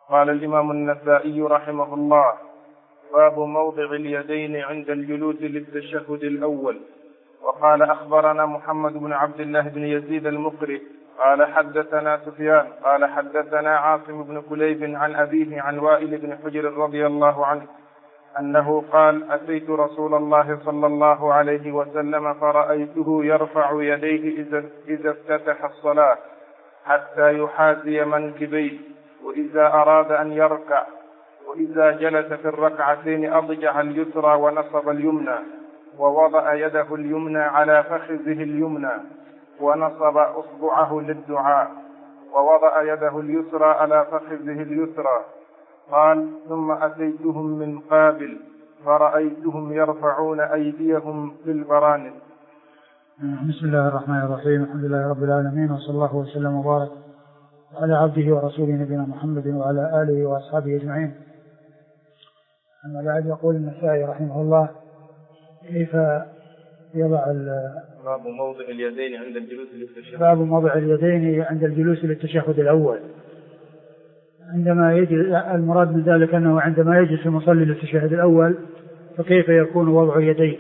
قال الإمام النسائي رحمه الله: باب موضع اليدين عند الجلوس للتشهد الأول. وقال: أخبرنا محمد بن عبد الله بن يزيد المقري قال حدثنا سفيان قال حدثنا عاصم بن كليب عن أبيه عن وائل بن حجر رضي الله عنه أنه قال: أتيت رسول الله صلى الله عليه وسلم فرأيته يرفع يديه إذا افتتح الصلاة حتى يحاذي منكبيه، وإذا أراد أن يركع، وإذا جلس في الركعتين أضجع اليسرى ونصب اليمنى، ووضع يده اليمنى على فخذه اليمنى ونصب أصبعه للدعاء، ووضع يده اليسرى على فخذه اليسرى. قال: ثم أتيتهم من قابل فرأيتهم يرفعون أيديهم بالبرانس. بسم الله الرحمن الرحيم. الحمد لله رب العالمين، وصلى الله وسلم وبارك على عبده ورسوله نبينا محمد وعلى آله وأصحابه أجمعين. أما بعد، يقول النسائي رحمه الله: كيف يضع باب موضع اليدين عند الجلوس للتشهد. باب موضع اليدين عند الجلوس للتشهد الأول. عندما المراد من ذلك أنه عندما يجلس المصلي للتشهد الأول فكيف يكون وضع يديه،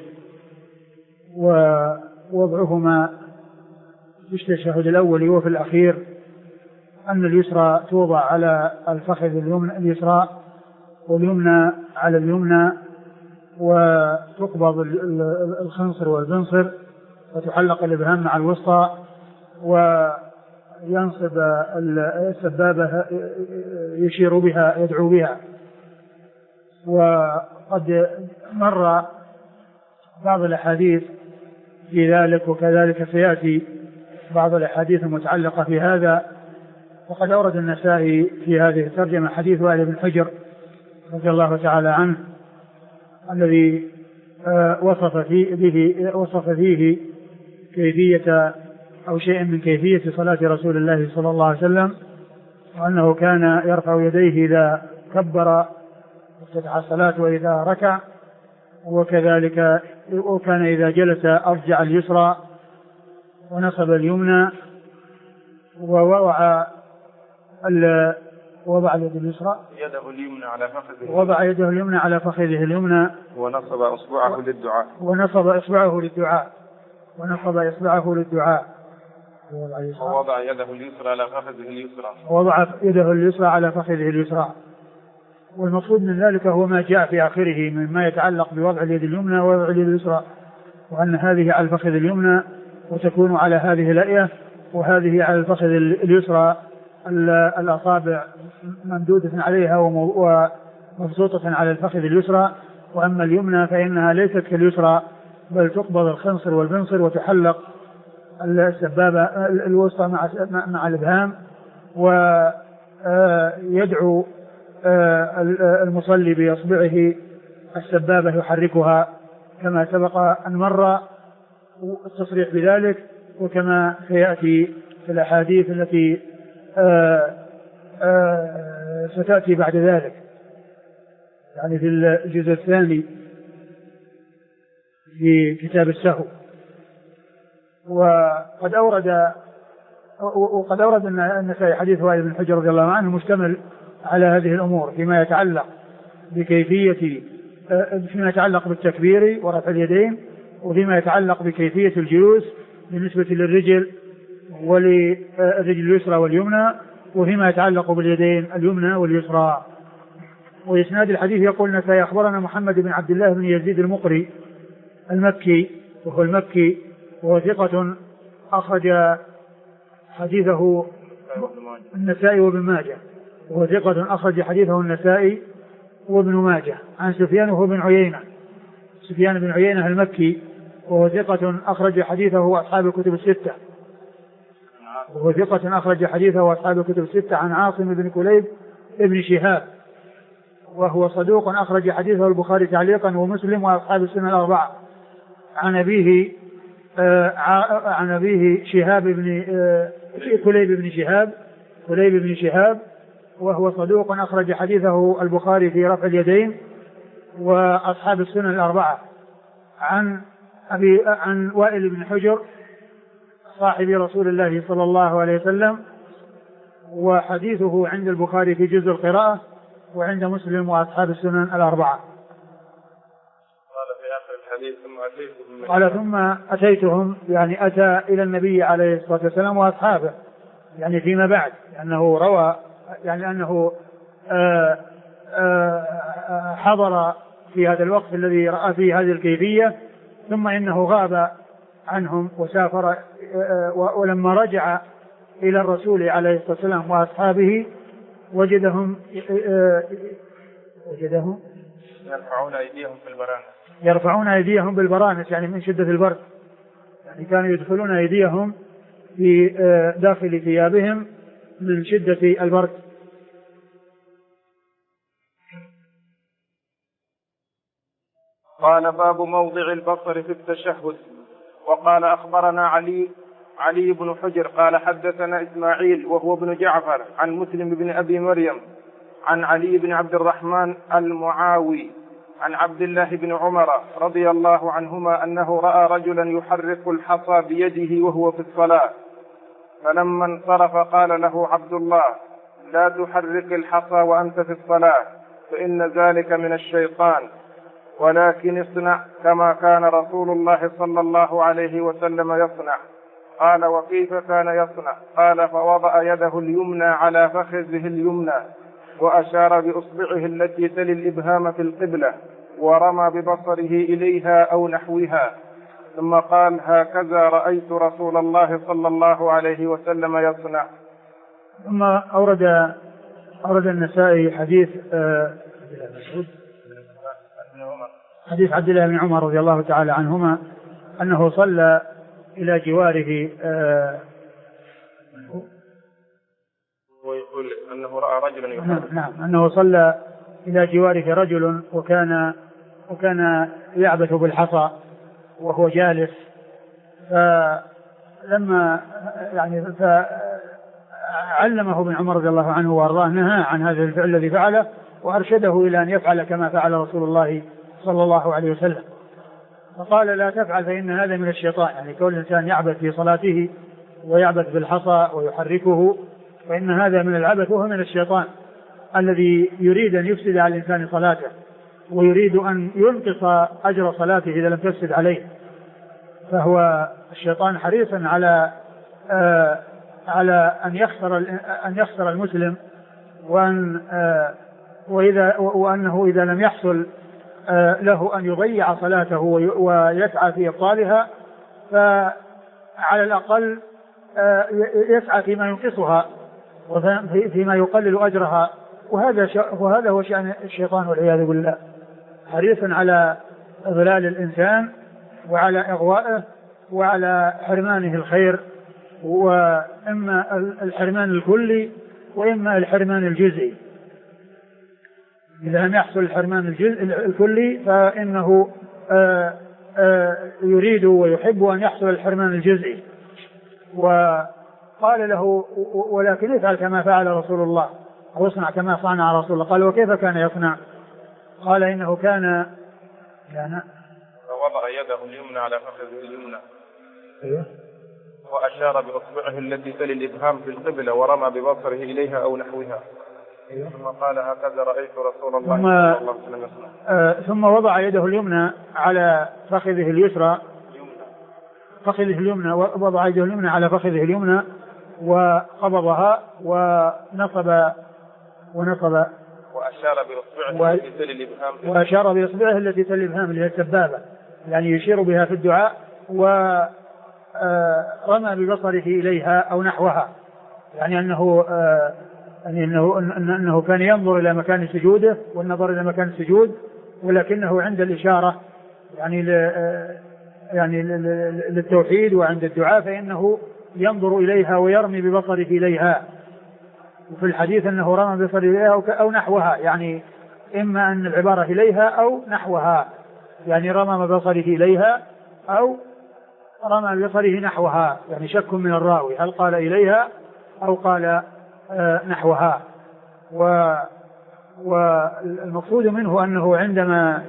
ووضعهما في التشهد الأول وفي الأخير أن اليسرى توضع على الفخذ اليسرى واليمنى على اليمنى، وتقبض الخنصر والبنصر، وتحلق الإبهام مع الوسطى، وينصب السبابة يشير بها يدعو بها. وقد مر بعض الأحاديث في ذلك، وكذلك سيأتي بعض الأحاديث المتعلقة في هذا. وقد أورد النسائي في هذه الترجمة حديث وائل بن حجر رضي الله تعالى عنه الذي وصف فيه كيفية أو شيء من كيفية صلاة رسول الله صلى الله عليه وسلم، وأنه كان يرفع يديه إذا كبر وافتتح الصلاة وإذا ركع، وكذلك وكان إذا جلس أرجع اليسرى ونصب اليمنى، ووضع اليد اليسرى يده اليمنى على فخذه، وضع يده اليمنى على فخذه اليمنى، ونصب إصبعه للدعاء، ونصب إصبعه للدعاء، ووضع يده اليسرى على فخذه اليسرى، ووضع يده اليسرى على فخذه اليسرى. والمقصود من ذلك هو ما جاء في آخره مما يتعلق بوضع اليد اليمنى ووضع اليد اليسرى، وأن هذه على الفخذ اليمنى وتكون على هذه الأية، وهذه على الفخذ اليسرى الأصابع ممدودة عليها ومبسوطة على الفخذ اليسرى. وأما اليمنى فإنها ليست كاليسرى، بل تقبض الخنصر والبنصر وتحلق السبابة الوسطى مع الإبهام، ويدعو المصلي بإصبعه السبابة يحركها كما سبق أن مر التصريح بذلك، وكما سيأتي في الأحاديث التي ستأتي بعد ذلك، يعني في الجزء الثاني في كتاب السهو. وقد أورد النسائي حديث وائل بن حجر رضي الله عنه مشتمل على هذه الأمور فيما يتعلق فيما يتعلق بالتكبير ورفع اليدين، وفيما يتعلق بكيفية الجلوس بالنسبة للرجل وللرجل اليسرى واليمنى، وفيما يتعلق باليدين اليمنى واليسرى. وإسناد الحديث يقول النسائي: أخبرنا محمد بن عبد الله بن يزيد المقري المكي، وهو المكي، وهو ثقة أخرج حديثه النسائي وابن ماجه، وهو ثقة أخرج حديثه النسائي وابن ماجه. عن سفيان وهو بن عيينة، سفيان بن عيينة المكي، وهو ثقة أخرج حديثه أصحاب الكتب الستة، عن عاصم بن كليب ابن شهاب، وهو صدوق أخرج حديثه البخاري تعليقا ومسلم وأصحاب السنة الأربعة. عن أبيه شهاب بن كليب بن شهاب، وهو صدوق أخرج حديثه البخاري في رفع اليدين وأصحاب السنة الأربعة. عن وائل بن حجر صاحب رسول الله صلى الله عليه وسلم، وحديثه عند البخاري في جزء القراءة وعند مسلم وأصحاب السنن الأربعة. قال في آخر الحديث ثم أتيتهم يعني أتى إلى النبي عليه الصلاة والسلام وأصحابه يعني فيما بعد، لأنه روى يعني أنه حضر في هذا الوقت الذي رأى فيه هذه الكيفية، ثم إنه غاب عنهم وسافر، ولما رجع إلى الرسول عليه الصلاة والسلام وأصحابه وجدهم يرفعون أيديهم بالبرانس يعني من شدة البرد، يعني كانوا يدخلون أيديهم في داخل ثيابهم من شدة البرد. قال باب موضع البصر في التشهد. وقال أخبرنا علي بن حجر قال حدثنا إسماعيل وهو ابن جعفر عن مسلم بن أبي مريم عن علي بن عبد الرحمن المعاوي عن عبد الله بن عمر رضي الله عنهما أنه رأى رجلا يحرك الحصى بيده وهو في الصلاة، فلما انصرف قال له عبد الله: لا تحرك الحصى وأنت في الصلاة، فإن ذلك من الشيطان، ولكن اصنع كما كان رسول الله صلى الله عليه وسلم يصنع. قال: وكيف كان يصنع؟ قال: فوضع يده اليمنى على فخذه اليمنى وأشار بإصبعه التي تلي الإبهام في القبلة ورمى ببصره إليها أو نحوها، ثم قال: هكذا رأيت رسول الله صلى الله عليه وسلم يصنع. ثم أورد النسائي حديث عبد الله بن عمر رضي الله تعالى عنهما أنه صلى إلى جواره ويقول أنه رأى رجلا يحرك. نعم أنه صلى إلى جواره رجل وكان يعبث بالحصى وهو جالس، فلما يعني علمه ابن عمر رضي الله عنه وارضاه، نهى عن هذا الفعل الذي فعله وأرشده إلى أن يفعل كما فعل رسول الله صلى الله عليه وسلم، فقال: لا تفعل فإن هذا من الشيطان، يعني كل إنسان يعبث في صلاته ويعبث بالحصى ويحركه فإن هذا من العبث وهو من الشيطان الذي يريد أن يفسد على الإنسان صلاته ويريد أن ينقص أجر صلاته إذا لم تفسد عليه. فهو الشيطان حريص على أن يخسر المسلم، وأنه إذا لم يحصل له أن يضيع صلاته ويسعى في إبطالها فعلى الأقل يسعى فيما ينقصها وفيما يقلل أجرها، وهذا هو شأن الشيطان والعياذ بالله، حريص على إضلال الإنسان وعلى إغوائه وعلى حرمانه الخير، وإما الحرمان الكلي وإما الحرمان الجزئي. إذا لم يحصل الحرمان الكلي فإنه يريد ويحب أن يحصل الحرمان الجزئي. وقال له: ولكن افعل كما فعل رسول الله أو اصنع كما صنع رسول الله. قال: وكيف كان يصنع؟ قال: إنه كان وضع يده اليمنى على فخذه اليمنى أيوه وأشار بإصبعه التي تلي الإبهام في القبلة ورمى ببصره إليها أو نحوها، ثم قال: هكذا رأيت رسول الله صلى الله عليه وسلم يصنع. ثم وضع يده اليمنى على فخذه اليسرى وضع يده اليمنى على فخذه اليمنى وقبضها ونصب وأشار بإصبعه التي تلي الإبهام اللي هي السبابة، يعني يشير بها في الدعاء، ورمى ببصره إليها أو نحوها، يعني أنه كان ينظر إلى مكان سجوده والنظر إلى مكان السجود، ولكنه عند الإشارة يعني للتوحيد وعند الدعاء فإنه ينظر إليها ويرمي ببصره إليها. وفي الحديث أنه رمى ببصره إليها أو نحوها، يعني إما أن العبارة إليها أو نحوها، يعني رمى ببصره إليها أو رمى ببصره نحوها، يعني شك من الراوي هل قال إليها أو قال نحوها. والمقصود منه أنه عندما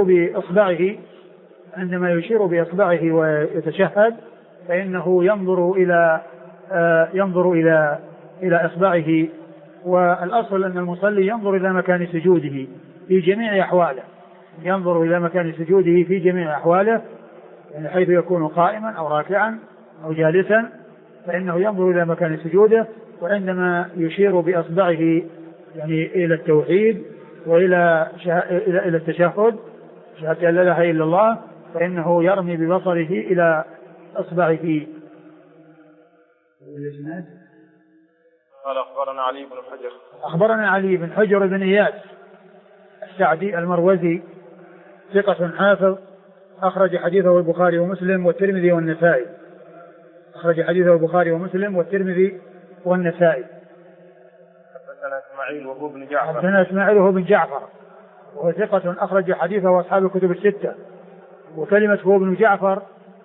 يشير بإصبعه ويتشهد فإنه ينظر إلى إصبعه. والأصل أن المصلي ينظر إلى مكان سجوده في جميع أحواله، ينظر إلى مكان سجوده في جميع أحواله، يعني حيث يكون قائما أو راكعا أو جالسا فإنه ينظر إلى مكان سجوده. وعندما يشير بأصبعه يعني إلى التوحيد وإلى إلى التشهد شهادة أن لا إله إلا الله فإنه يرمي ببصره إلى أصبعه. قال أخبرنا علي بن حجر. أخبرنا علي بن حجر بن إياس السعدي المروزي ثقة حافظ أخرج حديثه البخاري ومسلم والترمذي والنسائي. أخرج حديثه البخاري ومسلم والترمذي والنسائي. حدثنا إسماعيل وهو بن جعفر. حدثنا إسماعيل وهو بن جعفر وهو ثقة أخرج حديثه أصحاب الكتب الستة. وكلمة هو بن جعفر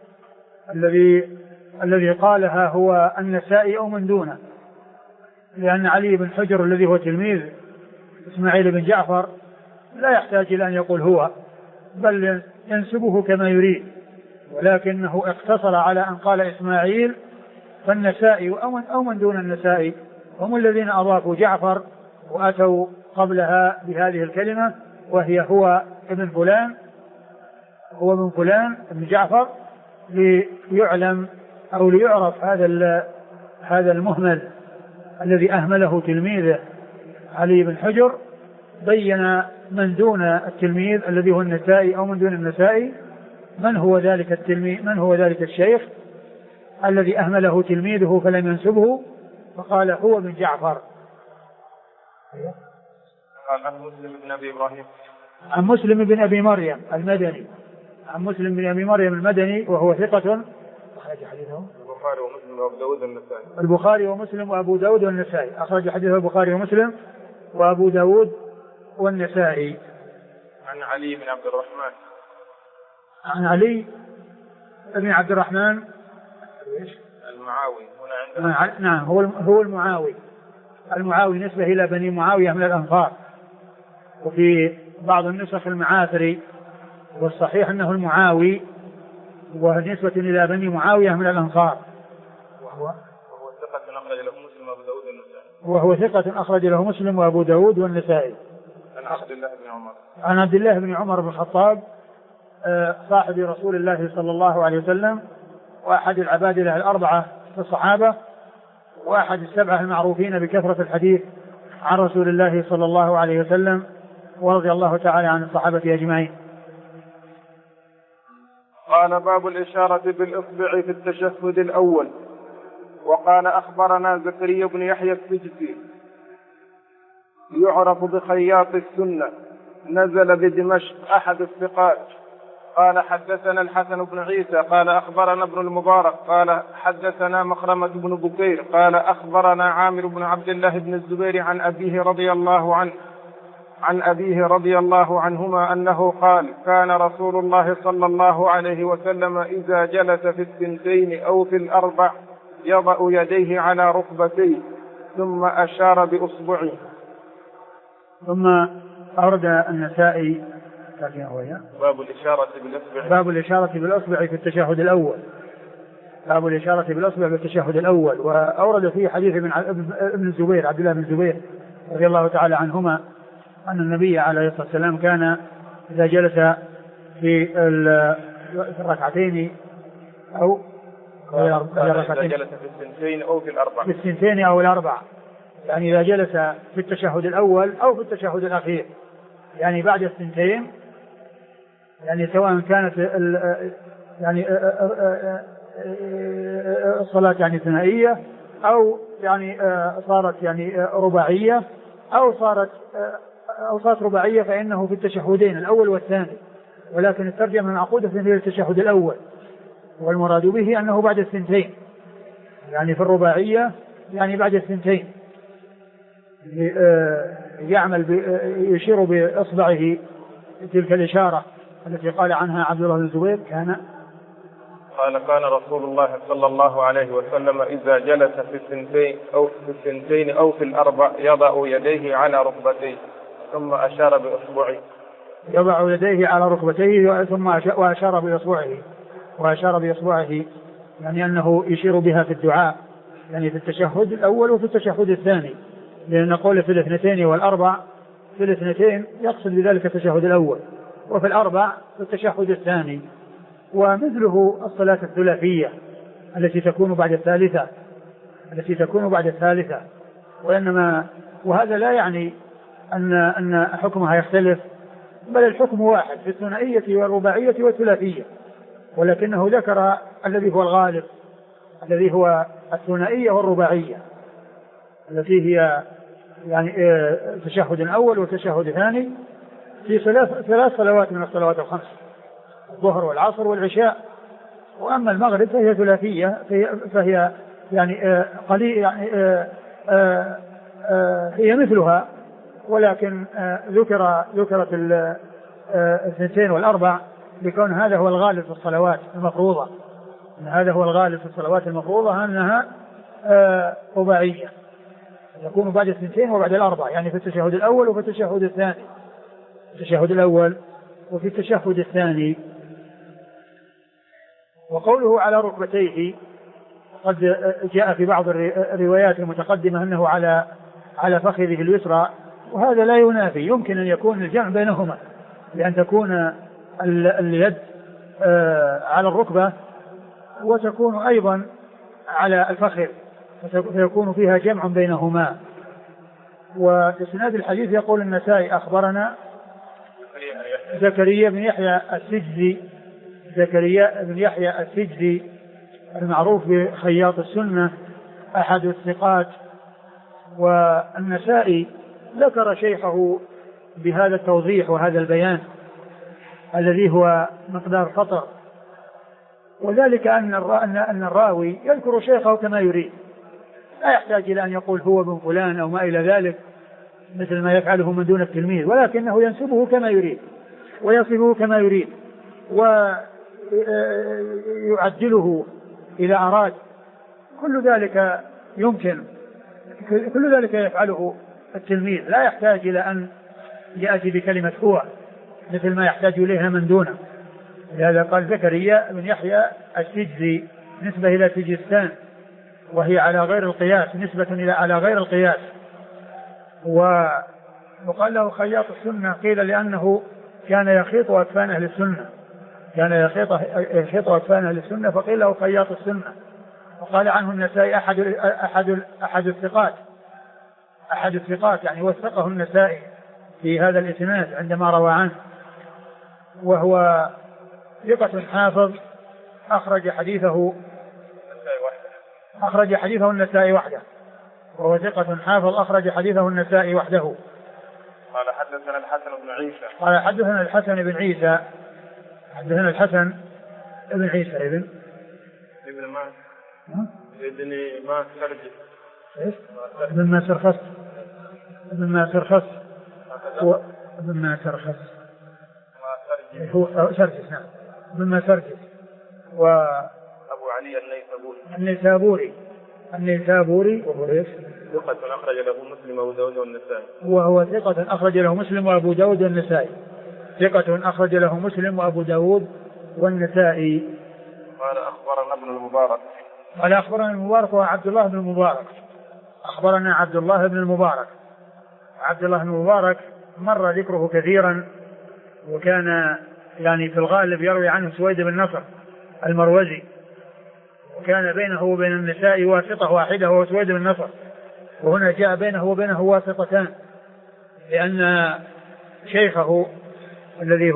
الذي قالها هو النسائي أو من دونه، لأن علي بن حجر الذي هو تلميذ إسماعيل بن جعفر لا يحتاج إلى أن يقول هو، بل ينسبه كما يريد، ولكنه اقتصر على أن قال إسماعيل، فالنسائي أو من دون النسائي هم الذين أضافوا جعفر وأتوا قبلها بهذه الكلمة وهي هو ابن فلان، هو من فلان ابن جعفر، ليعلم أو ليعرف هذا المهمل الذي أهمله تلميذه علي بن حجر. بين من دون التلميذ الذي هو النسائي أو من دون النسائي من هو ذلك التلميذ، من هو ذلك الشيخ الذي أهمله تلميذه فلم ينسبه، فقال هو بن جعفر. قال عن مسلم بن أبي إبراهيم. عن مسلم بن أبي مريم المدني. عن مسلم بن أبي مريم المدني وهو ثقة أخرج حديثه البخاري ومسلم وأبو داود والنسائي. البخاري ومسلم وأبو داود والنسائي. أخرج حديثه البخاري ومسلم وأبو داود والنسائي. عن علي بن عبد الرحمن. عن علي بن عبد الرحمن المعاوي. هنا عندنا نعم هو المعاوي. المعاوي نسبة إلى بني معاوية من الأنصار، وفي بعض النسخ المعاثري، والصحيح أنه المعاوي ونسبة إلى بني معاوية من الأنصار. وهو ثقة أخرج له مسلم وأبو داود والنسائي. وهو ثقة أخرج له مسلم وأبو داود والنسائي. عن عبد الله بن عمر. عن عبد الله بن عمر بن الخطاب صاحب رسول الله صلى الله عليه وسلم، وأحد العبادلة الأربعة في الصحابة، وأحد السبعة المعروفين بكثرة الحديث عن رسول الله صلى الله عليه وسلم، ورضي الله تعالى عن الصحابة أجمعين. قال باب الإشارة بالإصبع في التشهد الأول. وقال أخبرنا زكريا بن يحيى السجزي يعرف بخياط السنة، نزل بدمشق، أحد الثقات. قال حدثنا الحسن بن عيسى قال أخبرنا ابن المبارك قال حدثنا مخرمة بن بكير قال أخبرنا عامر بن عبد الله بن الزبير عن أبيه رضي الله عنهما أنه قال كان رسول الله صلى الله عليه وسلم إذا جلس في الثنتين أو في الأربع يضع يديه على ركبتيه ثم أشار بأصبعه. ثم أورد النسائي باب الإشارة بالأصبع في التشهد الأول. باب الإشارة بالأصبع في التشهد الأول. وأورد فيه حديث ابن الزبير عبد الله بن الزبير رضي الله تعالى عنهما أن النبي عليه الصلاة والسلام كان إذا جلس في الركعتين أو جلس في الثنتين أو في الأربع، في الثنتين أو الأربع، يعني إذا جلس في التشهد الأول أو في التشهد الأخير، يعني بعد الثنتين، يعني سواء كانت يعني الصلاة يعني ثنائية أو يعني صارت يعني رباعية أو صارت رباعية، فإنه في التشهدين الأول والثاني، ولكن الترجمة معقودة في التشهد الأول، والمراد به أنه بعد الثنتين، يعني في الرباعية يعني بعد الثنتين يشير بإصبعه تلك الإشارة التي قال عنها عبد الله بن الزبير كان رسول الله صلى الله عليه وسلم إذا جلس في الثنتين أو في الأربع يضع يديه على ركبتيه ثم أشار بإصبعه. يضع يديه على ركبتيه ثم وأشار بإصبعه يعني أنه يشير بها في الدعاء يعني في التشهد الأول وفي التشهد الثاني، لأن نقول في الاثنتين والأربع، في الاثنتين يقصد بذلك التشهد الأول، وفي الأربع في التشهد الثاني. ومثله الصلاة الثلاثية التي تكون بعد الثالثة، وهذا لا يعني أن حكمها يختلف، بل الحكم واحد في الثنائية والرباعية والثلاثية، ولكنه ذكر الذي هو الغالب، الذي هو الثنائية والرباعية، التي هي يعني التشهد الأول والتشهد الثاني في ثلاث صلوات من الصلوات الخمس، الظهر والعصر والعشاء. وأما المغرب فهي ثلاثية، فهي يعني قليل، يعني هي مثلها، ولكن ذكرت الاثنتين والأربع لكون هذا هو الغالب في الصلوات المفروضة، أنها رباعية تكون بعد الاثنتين وبعد الأربع، يعني في التشهد الأول وفي التشهد الثاني، التشهد الأول وفي التشهد الثاني. وقوله على ركبتيه قد جاء في بعض الروايات المتقدمة أنه على فخذه اليسرى، وهذا لا ينافي، يمكن أن يكون الجمع بينهما، لأن تكون اليد على الركبة وتكون أيضا على الفخذ، فيكون فيها جمع بينهما. وفي اسناد الحديث يقول النسائي أخبرنا زكريا بن يحيى السجزي المعروف بخياط السنة، أحد الثقات. والنسائي ذكر شيخه بهذا التوضيح وهذا البيان الذي هو مقدار خطر، وذلك أن الراوي يذكر شيخه كما يريد، لا يحتاج إلى أن يقول هو بن فلان أو ما إلى ذلك مثل ما يفعله من دون التلميذ، ولكنه ينسبه كما يريد ويصفه كما يريد ويعدله إذا أراد. كل ذلك يمكن، كل ذلك يفعله التلميذ، لا يحتاج إلى أن يأتي بكلمة هو مثل ما يحتاج إليها من دونه. لهذا قال زكريا بن يحيى السجزي نسبة إلى سجستان، وهي على غير القياس، نسبة إلى على غير القياس. وقال له خياط السنة، قيل لأنه كان يخيط أكفان أهل السنة، فقيل له خياط السنة. وقال عنه النسائي أحد الثقات، يعني وثقه النسائي في هذا الإسناد عندما روى عنه، وهو ثقة حافظ أخرج حديثه النسائي وحده، وهو ثقة حافظ أخرج حديثه النسائي وحده. قال حدثنا الحسن بن عيسى، حدثنا الحسن بن عيسى ابن ما سرخس هو سرجس، نعم ابن سرجس. وأبو علي النيسابوري وهو ايش؟ ثقة أخرج له مسلم وأبو داود والنسائي، وهو ثقة أخرج له مسلم وأبو داود والنسائي، ثقة أخرج له مسلم وأبو داود والنسائي. قال أخبرنا ابن المبارك، قال أخبرنا المبارك وعبد الله بن المبارك، أخبرنا عبد الله بن المبارك مر ذكره كثيرا، وكان يعني في الغالب يروي عنه سويد بن نصر المروزي، وكان بينه وبين النساء واسطة واحدة وهو سويد بن نصر، وهنا جاء بينه وبينه واسطتان، لأن شيخه الذي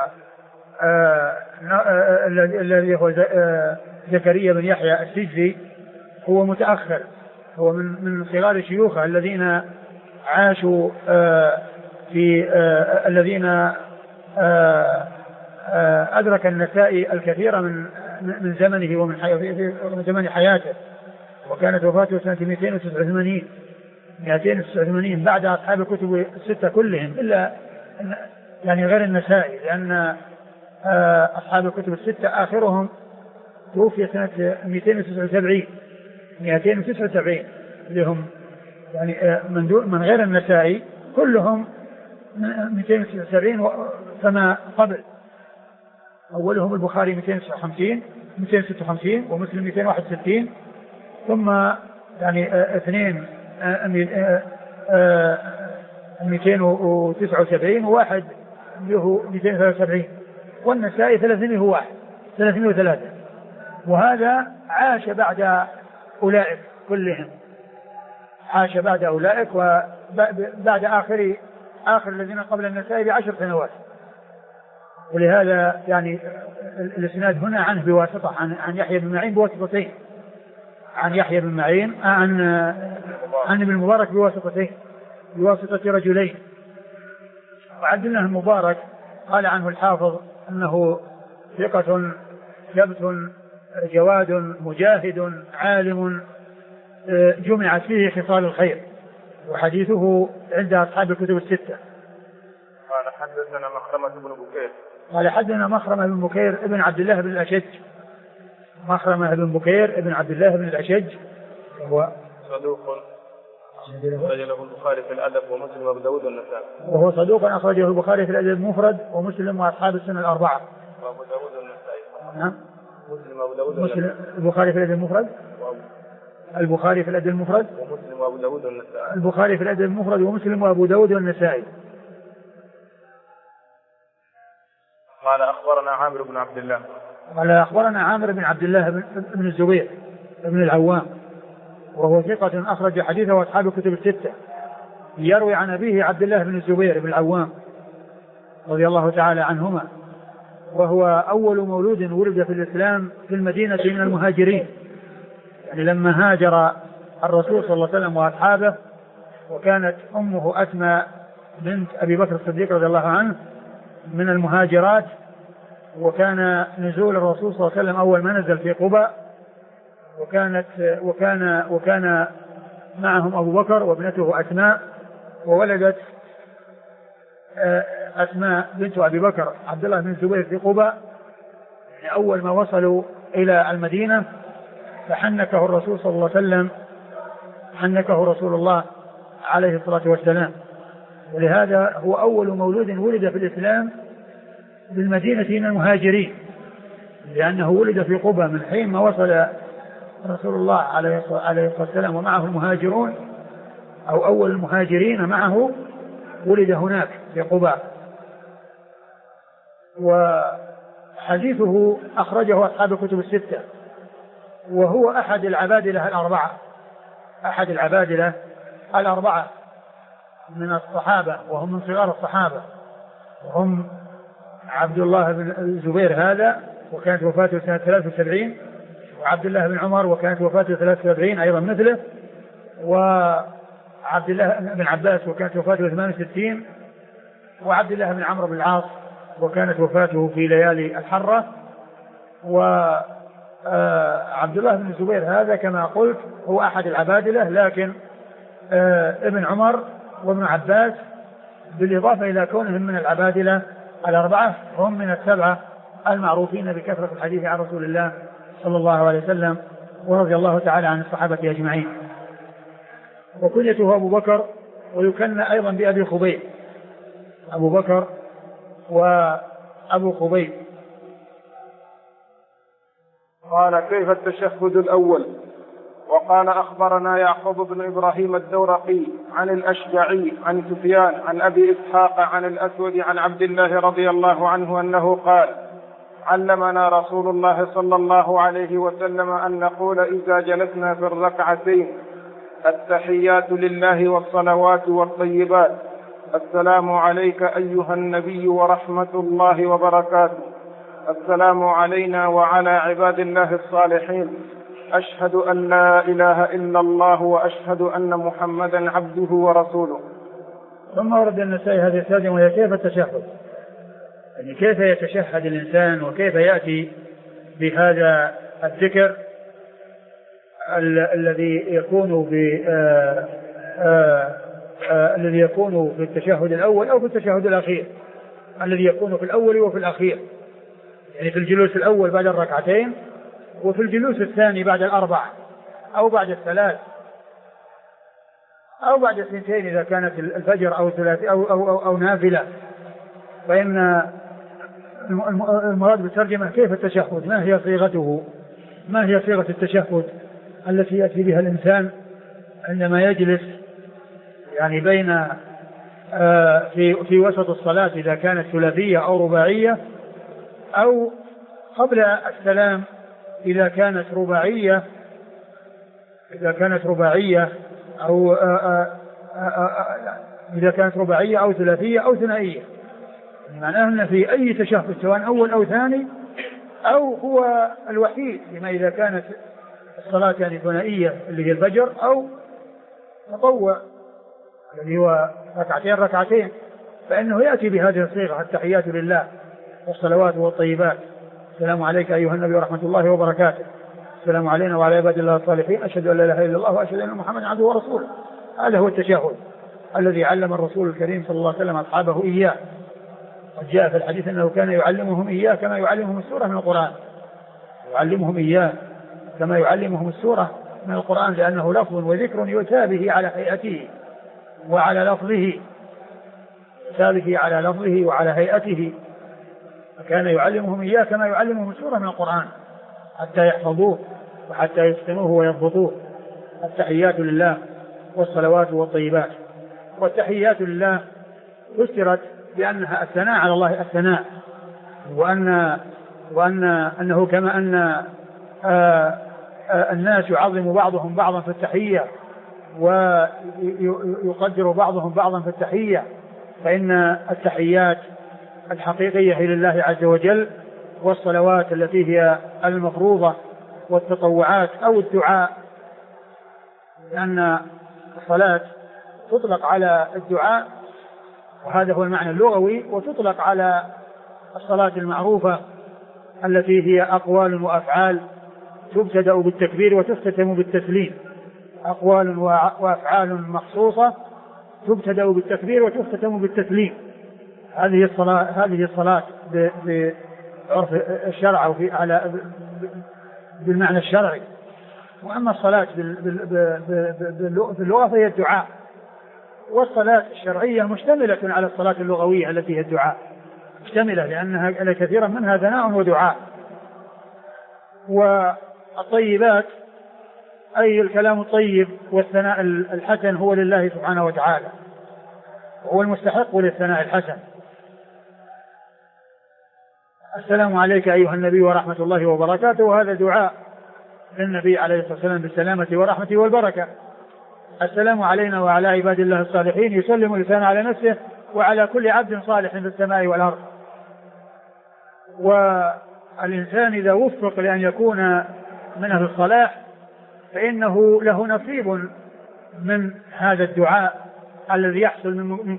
هو زكريا بن يحيى السجزي هو متأخر، هو من صغار شيوخه الذين عاشوا الذين أدرك النسائي الكثير من زمنه ومن زمن حياته، وكانت وفاته سنة 289 بعد أصحاب الكتب الستة كلهم، إلا يعني غير النسائي، لأن أصحاب الكتب الستة آخرهم توفي سنة 279 لهم، يعني من غير النسائي كلهم 279 فما قبل، أولهم البخاري 256 ومسلم 261، ثم يعني 279 وواحد له 273 والنسائي 303 وهذا عاش بعد أولئك كلهم عاش بعد أولئك وبعد آخر الذين قبل النسائي ب10 سنوات ولهذا يعني الاسناد هنا عنه بواسطة عن يحيى بن معين بواسطتين عن يحيى بن معين عن ابن المبارك بواسطة رجلين. وعبد الله المبارك قال عنه الحافظ أنه ثقة ثبت جواد مجاهد عالم جمعت فيه خصال الخير وحديثه عند أصحاب الكتب الستة. قال حدثنا مخرمة بن بكير قال حدثنا مخرمة بن بكير ابن عبد الله بن الأشج مخرمة بن بكير ابن عبد الله بن الأشج وهو صدوق أخرج له البخاري في الأدب ومسلم وأبو داود والنسائي وهو صدوق أخرجه البخاري في الأدب المفرد ومسلم وأصحاب السنة الأربعة وأبو داود والنسائي. نعم مسلم وأبو داود مسلم البخاري في الأدب المفرد البخاري في الأدب المفرد ومسلم وأبو داود والنسائي البخاري في الأدب المفرد ومسلم وأبو داود والنسائي. قال أخبرنا عامر بن عبد الله قال أخبرنا عامر بن عبد الله بن الزبير بن العوام وهو ثقة أخرج حديثه أصحاب الكتب الستة يروي عن أبيه عبد الله بن الزبير بن العوام رضي الله تعالى عنهما وهو أول مولود ولد في الإسلام في المدينة من المهاجرين يعني لما هاجر الرسول صلى الله عليه وسلم وأصحابه وكانت أمه أسماء بنت أبي بكر الصديق رضي الله عنه من المهاجرات وكان نزول الرسول صلى الله عليه وسلم أول ما نزل في قباء وكان معهم أبو بكر وابنته أسماء وولدت أسماء بنت أبي بكر عبد الله بن الزبير في قباء يعني أول ما وصلوا إلى المدينة فحنكه الرسول صلى الله عليه وسلم حنكه رسول الله عليه الصلاة والسلام ولهذا هو أول مولود ولد في الإسلام بالمدينة من المهاجرين لأنه ولد في قباء من حين ما وصل رسول الله عليه الصلاة والسلام ومعه المهاجرون أو أول المهاجرين معه ولد هناك في قباء. وحديثه أخرجه أصحاب الكتب الستة وهو أحد العبادلة الأربعة من الصحابة وهم من صغار الصحابة وهم عبد الله بن الزبير هذا وكانت وفاته سنة 73 وعبد الله بن عمر وكانت وفاته 73 أيضا مثله وعبد الله بن عباس وكانت وفاته 68 وعبد الله بن عمرو بن العاص وكانت وفاته في ليالي الحرة وعبد الله بن الزبير هذا كما قلت هو أحد العبادلة لكن ابن عمر وابن عباس بالإضافة إلى كونهم من العبادلة الأربعة هم من السبعة المعروفين بكثرة الحديث عن رسول الله صلى الله عليه وسلم ورضي الله تعالى عن الصحابة أجمعين. وكنيته أبو بكر ويكنى أيضا بأبي خبيب أبو بكر وأبو خبيب. قال كيف التشهد الأول؟ وقال أخبرنا يعقوب بن إبراهيم الدورقي عن الأشجعي عن سفيان عن أبي إسحاق عن الأسود عن عبد الله رضي الله عنه أنه قال علمنا رسول الله صلى الله عليه وسلم أن نقول إذا جلسنا في الركعتين التحيات لله والصلوات والطيبات السلام عليك أيها النبي ورحمة الله وبركاته السلام علينا وعلى عباد الله الصالحين أشهد أن لا إله إلا الله وأشهد أن محمدا عبده ورسوله. ثم ورد النسائي هذه السادة وهي كيف التشهد يعني كيف يتشهد الإنسان وكيف يأتي بهذا الذكر الذي يكون في التشهد الأول أو في التشهد الأخير الذي يكون في الأول وفي الأخير يعني في الجلوس الأول بعد الركعتين وفي الجلوس الثاني بعد الأربع أو بعد الثلاث أو بعد الثنتين إذا كانت الفجر أو ثلاث أو نافلة. فإن المراد بالترجمة كيف التشهد ما هي صيغته ما هي صيغة التشهد التي يأتي بها الإنسان عندما يجلس يعني بين في وسط الصلاة إذا كانت ثلاثية أو رباعية، أو قبل السلام إذا كانت رباعية أو إذا كانت رباعية أو ثلاثية أو ثنائية. معناه أن في أي تشهد سواء أول أو ثاني أو هو الوحيد، لما إذا كانت الصلاة يعني ثنائية اللي هي الفجر، أو تطوع الذي هو ركعتين، فإنه يأتي بهذه الصيغة: التحيات لله والصلوات والطيبات، السلام عليك أيها النبي ورحمة الله وبركاته، السلام علينا وعلى عباد الله الصالحين، أشهد أن لا إله إلا الله وأشهد أن محمدا عبده ورسوله. هذا هو التشهد الذي علم الرسول الكريم صلى الله عليه وسلم أصحابه إياه، وجاء في الحديث أنه كان يعلمهم إياه كما يعلمهم السورة من القرآن، يعلمهم إياه كما يعلمهم السورة من القرآن، لأنه لفظ وذكر يؤتى به على هيئته وعلى لفظه وعلى هيئته، فكان يعلمهم إياه كما يعلمهم السورة من القرآن حتى يحفظوه وحتى يتقنوه ويضبطوه. التحيات لله والصلوات والطيبات. والتحيات لله فسرت بأنها الثناء على الله، الثناء، وأنه كما أن الناس يعظم بعضهم بعضا في التحية ويقدر بعضهم بعضا في التحية، فإن التحيات الحقيقية هي لله عز وجل، والصلوات التي هي المفروضة والتطوعات أو الدعاء، لأن الصلاة تطلق على الدعاء وهذا هو المعنى اللغوي، وتطلق على الصلاة المعروفة التي هي أقوال وأفعال تبتدأ بالتكبير وتختتم بالتسليم، أقوال وأفعال مخصوصة تبتدأ بالتكبير وتختتم بالتسليم. هذه الصلاة بعرف الشرع أو بالمعنى الشرعي. وأما الصلاة باللغة فهي الدعاء، والصلاة الشرعية مشتملة على الصلاة اللغوية التي هي الدعاء، مشتملة لأنها كثيرا منها ثناء ودعاء. والطيبات أي الكلام الطيب والثناء الحسن هو لله سبحانه وتعالى، وهو المستحق للثناء الحسن. السلام عليك أيها النبي ورحمة الله وبركاته، وهذا دعاء للنبي عليه الصلاة والسلام بالسلامة ورحمته والبركة. السلام علينا وعلى عباد الله الصالحين، يسلم الإنسان على نفسه وعلى كل عبد صالح في السماء والأرض. والإنسان إذا وفق لأن يكون من أهل الصلاح فإنه له نصيب من هذا الدعاء الذي يحصل من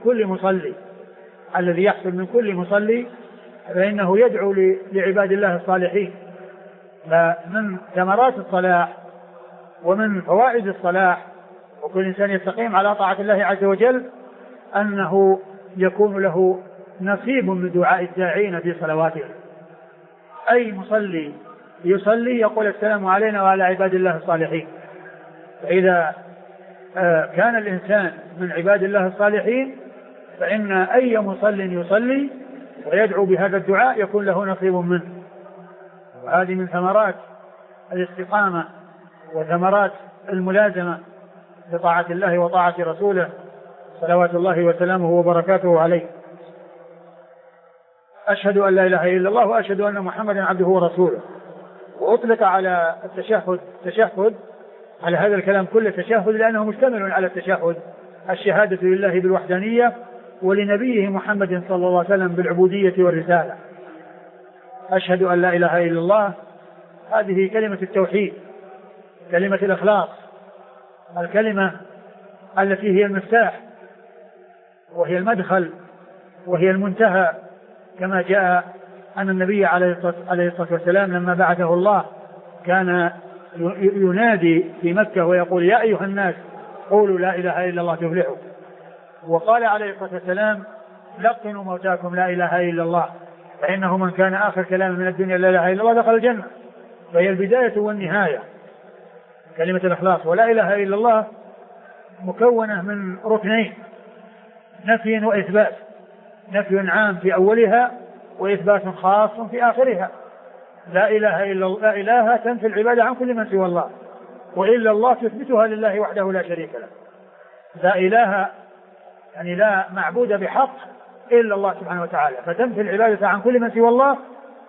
كل مصلي، فإنه يدعو لعباد الله الصالحين. فمن ثمرات الصلاح ومن فوائد الصلاح وكل إنسان يستقيم على طاعة الله عز وجل أنه يكون له نصيب من دعاء الداعين في صلواته. أي مصلي يصلي يقول السلام علينا وعلى عباد الله الصالحين. فإذا كان الإنسان من عباد الله الصالحين فإن أي مصل يصلي ويدعو بهذا الدعاء يكون له نصيب منه. وهذه من ثمرات الاستقامة وثمرات الملازمة لطاعة الله وطاعة رسوله صلوات الله وسلامه وبركاته عليه. أشهد أن لا إله إلا الله وأشهد أن محمدا عبده ورسوله. وأطلق على التشهد على هذا الكلام كل تشهد لأنه مشتمل على التشهد، الشهادة لله بالوحدانية ولنبيه محمد صلى الله عليه وسلم بالعبودية والرسالة. أشهد أن لا إله إلا الله، هذه كلمة التوحيد، كلمة الإخلاص، الكلمة التي هي المفتاح وهي المدخل وهي المنتهى، كما جاء أن النبي عليه الصلاة والسلام لما بعثه الله كان ينادي في مكة ويقول يا أيها الناس قولوا لا إله إلا الله تفلحوا. وقال عليه الصلاة والسلام لقنوا موتاكم لا إله إلا الله، فإنه من كان آخر كلام من الدنيا لا إله إلا الله دخل الجنة. فهي البداية والنهاية كلمة الإخلاص. ولا إله إلا الله مكونة من ركنين، نفي وإثبات، نفي عام في أولها وإثبات خاص في آخرها. لا إله إلا الله، لا إله تنفي العبادة عن كل من سوى الله، وإلا الله تثبتها لله وحده لا شريك له. لا إله يعني لا معبود بحق إلا الله سبحانه وتعالى، فتنفي العبادة عن كل من سوى الله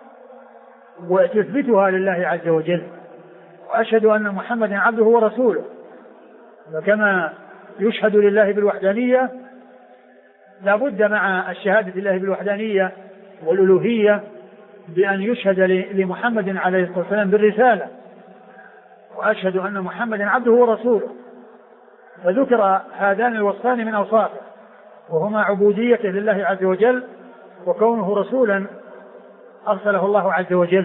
وتثبتها لله عز وجل. وأشهد أن محمدا عبده ورسوله، وكما يشهد لله بالوحدانية لا بد مع الشهادة لله بالوحدانية والألوهية بأن يشهد لمحمد عليه الصلاة والسلام بالرسالة، وأشهد أن محمدا عبده ورسوله. فذكر هذان الوصفان من أوصافه، وهما عبوديته لله عز وجل وكونه رسولا أرسله الله عز وجل.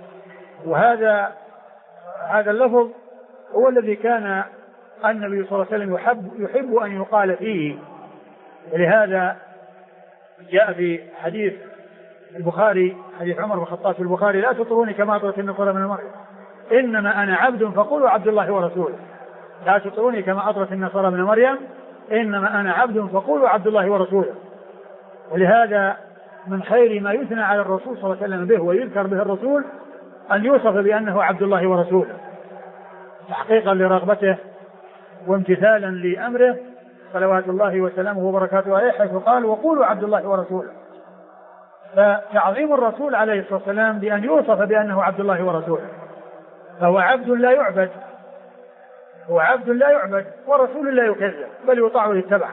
وهذا اللفظ هو الذي كان النبي صلى الله عليه وسلم يحب أن يقال فيه. ولهذا جاء في حديث البخاري، حديث عمر بن الخطاب في البخاري: لا تطروني كما أطرت النصارى من مريم، إنما أنا عبد فقولوا عبد الله ورسوله. لا تطروني كما أطرت النصارى من مريم، إنما أنا عبد فقولوا عبد الله ورسوله. ولهذا من خير ما يثنى على الرسول صلى الله عليه وسلم به ويذكر به الرسول أن يوصف بأنه عبد الله ورسوله، تحقيقا لرغبته وامتثالا لأمره صلوات الله وسلامه وبركاته عليه، حيث قال: وقولوا عبد الله ورسوله. فتعظيم الرسول عليه الصلاة والسلام بأن يوصف بأنه عبد الله ورسوله، فهو عبد لا يعبد، هو عبد لا يعبد ورسول لا يكذب بل يطاع ويتبع.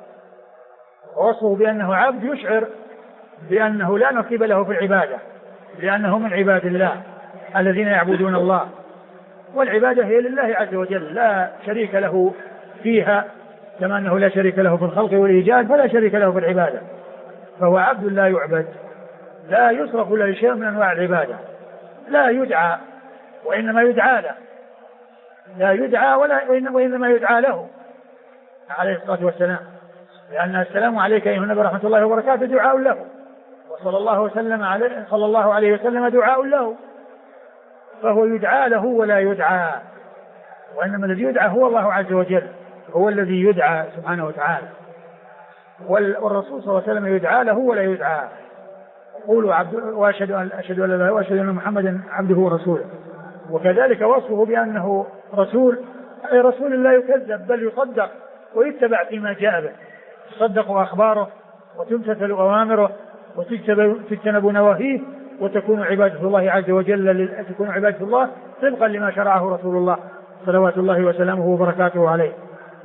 ووصفه بأنه عبد يشعر بأنه لا نصيب له في العبادة، لأنه من عباد الله الذين يعبدون الله، والعبادة هي لله عز وجل لا شريك له فيها، كما أنه لا شريك له في الخلق والإيجاد فلا شريك له في العبادة. فهو عبد لا يعبد، لا يصرف له شيء من أنواع العبادة، لا يدعى وإنما يدعى له، لا يدعى وإنما يدعى له عليه الصلاة والسلام، لأن السلام عليك أيها النبي ورحمة الله وبركاته دعاء له، وصلى الله عليه وسلم دعاء له، فهو يدعى له ولا يدعى، وإنما الذي يدعى هو الله عز وجل، هو الذي يدعى سبحانه وتعالى. والرسول صلى الله عليه وسلم يدعى له ولا يدعى. قولوا وأشهد أن محمدا عبده ورسوله. وكذلك وصفه بأنه رسول، أي رسول لا يكذب بل يصدق ويتبع فيما جاء به، تصدق أخباره وتمتثل أوامره وتجتنب نواهيه، وتكون عبادة الله عز وجل تكون عبادة الله طبقا لما شرعه رسول الله صلوات الله وسلامه وبركاته عليه.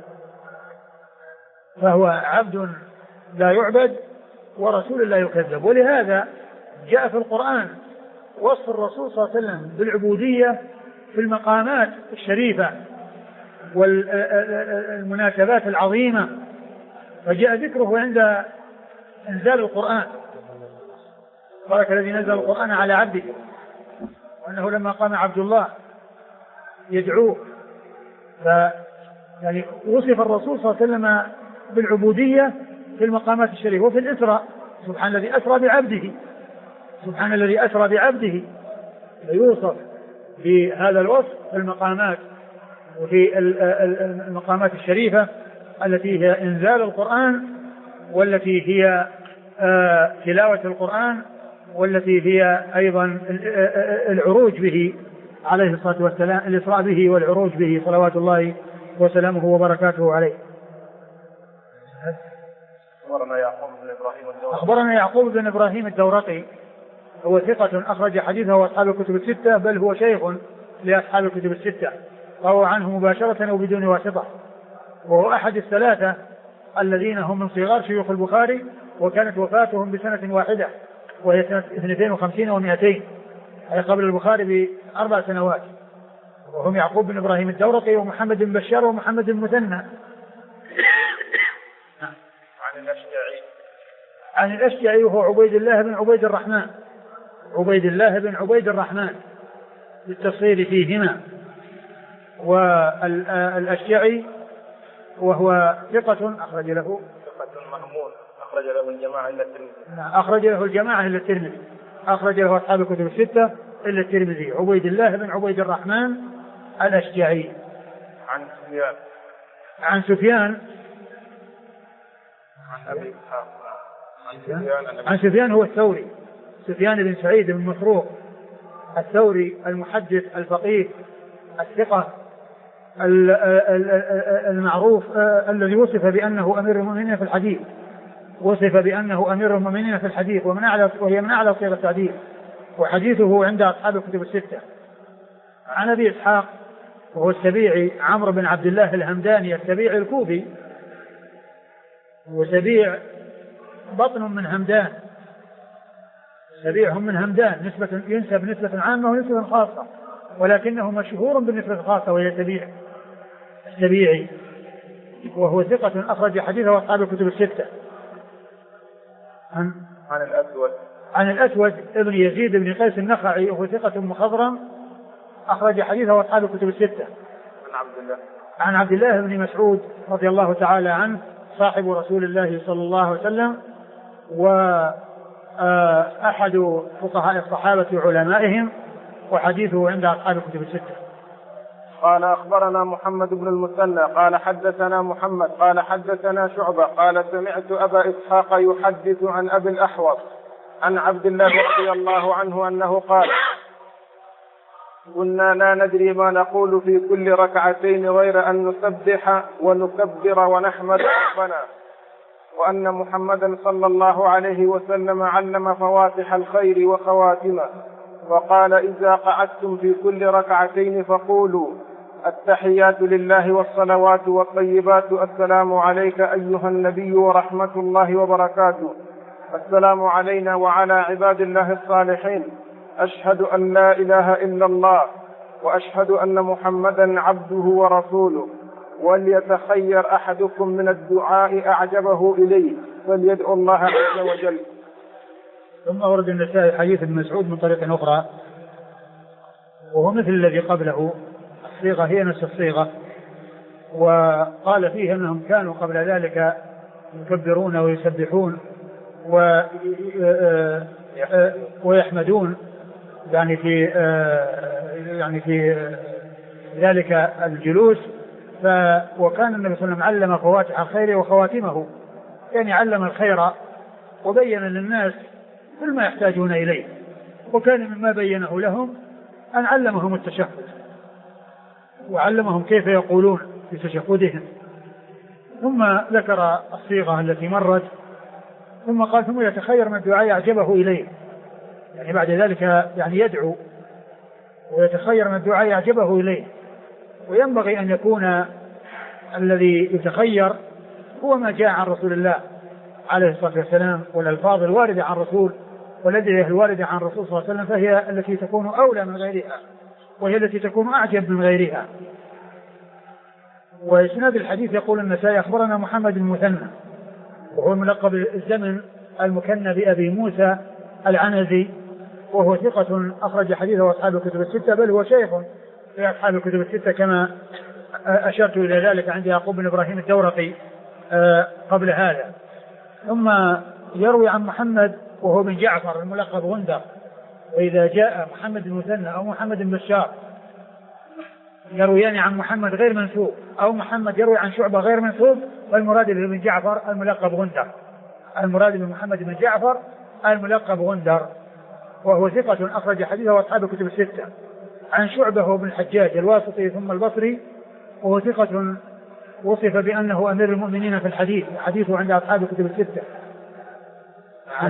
فهو عبد لا يعبد ورسول لا يكذب. ولهذا جاء في القرآن وصف الرسول صلى الله عليه وسلم بالعبودية في المقامات الشريفة والمناسبات العظيمة، فجاء ذكره عند إنزال القرآن: بارك الذي نزل القرآن على عبده، وأنه لما قام عبد الله يدعوه، يعني وصف الرسول صلى الله عليه وسلم بالعبودية في المقامات الشريفة. وفي الإسراء: سبحان الذي أسرى بعبده، سبحان الذي أسرى بعبده، فيوصف بهذا الوصف في المقامات وفي المقامات الشريفة التي هي إنزال القرآن، والتي هي تلاوة القرآن، والتي هي أيضا العروج به عليه الصلاة والسلام، الإسراء به والعروج به صلوات الله وسلامه وبركاته عليه. أخبرنا يعقوب بن إبراهيم الدورقي، هو ثقة أخرج حديثه أصحاب الكتب الستة، بل هو شيخ لأصحاب الكتب الستة، روى عنه مباشرة أو بدون واسطة، وهو أحد الثلاثة الذين هم من صغار شيوخ البخاري، وكانت وفاتهم بسنة واحدة وهي سنة 52 و200، أي قبل البخاري ب4 سنوات. وهم يعقوب بن إبراهيم الدورقي ومحمد بن بشار ومحمد بن مثنى. عن الأشجعي وهو عبيد الله بن عبيد الرحمن، عبيد الله بن عبيد الرحمن بالتصغير فيهما. والأشجعي وهو ثقة أخرج له مأمون، أخرج له الجماعة إلا الترمذي. أخرج له الجماعة إلا الترمذي، أخرج له أصحاب الكتب الستة إلا الترمذي. عبيد الله بن عبيد الرحمن الأشجعي. عن سفيان عن سفيان هو الثوري، سفيان بن سعيد بن مسروق الثوري المحدث الفقيه الثقة المعروف الذي وصف بأنه أمير المؤمنين في الحديث، وصف بأنه أمير المؤمنين في الحديث، وهي من أعلى صيغ التعديل، وحديثه عند أصحاب الكتب الستة. عن أبي إسحاق وهو السبيعي عمرو بن عبد الله الهمداني السبيعي الكوفي، وسبيع بطن من همدان، سبيع هم من همدان، ينسب نسبة عامة ونسبة خاصة، ولكنه مشهور بالنسبة الخاصة وهي سبيع السبيعي، وهو ثقة أخرج حديثه أصحاب الكتب الستة. عن الأسود ابن يزيد بن قيس النخعي وهو ثقة مخضرم أخرج حديثه أصحاب الكتب الستة. عن عبد الله بن مسعود رضي الله تعالى عنه صاحب رسول الله صلى الله عليه وسلم وأحد فقهاء الصحابة وعلمائهم، وحديثه عند أصحاب الكتب الستة. قال أخبرنا محمد بن المثنى قال حدثنا محمد قال حدثنا شعبة قال سمعت أبا إسحاق يحدث عن أبي الأحوص عن عبد الله رضي الله عنه أنه قال كنا لا ندري ما نقول في كل ركعتين غير أن نسبح ونكبر ونحمد ربنا، وأن محمدا صلى الله عليه وسلم علم فواتح الخير وخواتمه، وقال إذا قعدتم في كل ركعتين فقولوا التحيات لله والصلوات والطيبات السلام عليك أيها النبي ورحمة الله وبركاته، السلام علينا وعلى عباد الله الصالحين، أشهد أن لا إله إلا الله وأشهد أن محمدا عبده ورسوله، وليتخير أحدكم من الدعاء أعجبه إليه فليدعو الله عز وجل. ثم ورد النسائي حديث ابن مسعود من طريق أخرى وهو مثل الذي قبله، الصيغة هي نفس الصيغة، وقال فيه أنهم كانوا قبل ذلك يكبرون ويسبحون ويحمدون يعني في ذلك الجلوس. وكان النبي صلى الله عليه وسلم علم فواتح الخير وخواتمه، يعني علم الخير وبين للناس كل ما يحتاجون إليه، وكان مما بينه لهم أن علمهم التشهد وعلمهم كيف يقولون في تشهدهم، ثم ذكر الصيغة التي مرت، ثم قال ثم يتخير من الدعاء أعجبه إليه، يعني بعد ذلك يعني يدعو ويتخير من الدعاء أعجبه إليه. وينبغي أن يكون الذي يتخير هو ما جاء عن رسول الله عليه الصلاة والسلام، والألفاظ الواردة عن الرسول والأدعية الواردة عن الرسول صلى الله عليه وسلم، فهي التي تكون أولى من غيرها، وهي التي تكون أعجب من غيرها. وإسناد الحديث يقول النسائي أخبرنا محمد بن المثنى وهو ملقب الزمن المكنى بأبي موسى العنزي، وهو ثقة أخرج حديثه أصحاب الكتب الستة، بل هو شيخ في أصحاب الكتب الستة كما أشرت إلى ذلك عند يعقوب بن إبراهيم الدورقي قبل هذا. ثم يروي عن محمد وهو بن جعفر الملقب غندر، وإذا جاء محمد بن المثنى أو محمد بن بشار يرويان عن محمد غير منسوب، أو محمد يروي عن شعبة غير منسوب، والمراد بن جعفر الملقب غندر، المراد بمحمد بن جعفر الملقب غندر، وهو ثقة أخرج حديثه أصحاب الكتب الستة. عن شعبة هو بن الحجاج الواسطي ثم البصري، وهو ثقة وصف بأنه أمير المؤمنين في الحديث، حديثه عند أصحاب الكتب الستة. عن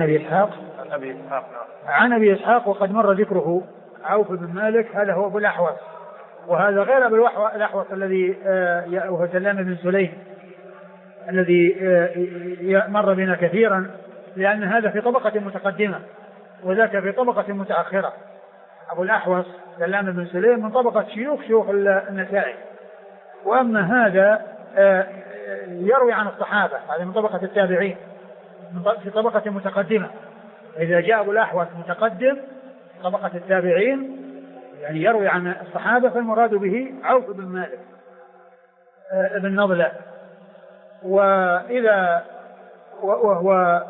أبي إسحاق وقد مر ذكره عوف بن مالك، هذا هو أبو الأحوص، وهذا غير أبو الأحوص الذي هو سلام بن سليم الذي مر بنا كثيرا، لأن هذا في طبقة متقدمة وذاك في طبقة متأخرة. أبو الأحوص سلام بن سليم من طبقة شيوخ النسائي، وأما هذا يروي عن الصحابة، هذا من طبقة التابعين في طبقة متقدمة. إذا جاء أبو الأحوص متقدم طبقة التابعين يعني يروي عن الصحابة، فالمراد به عوف بن مالك بن نضلة. وإذا وهو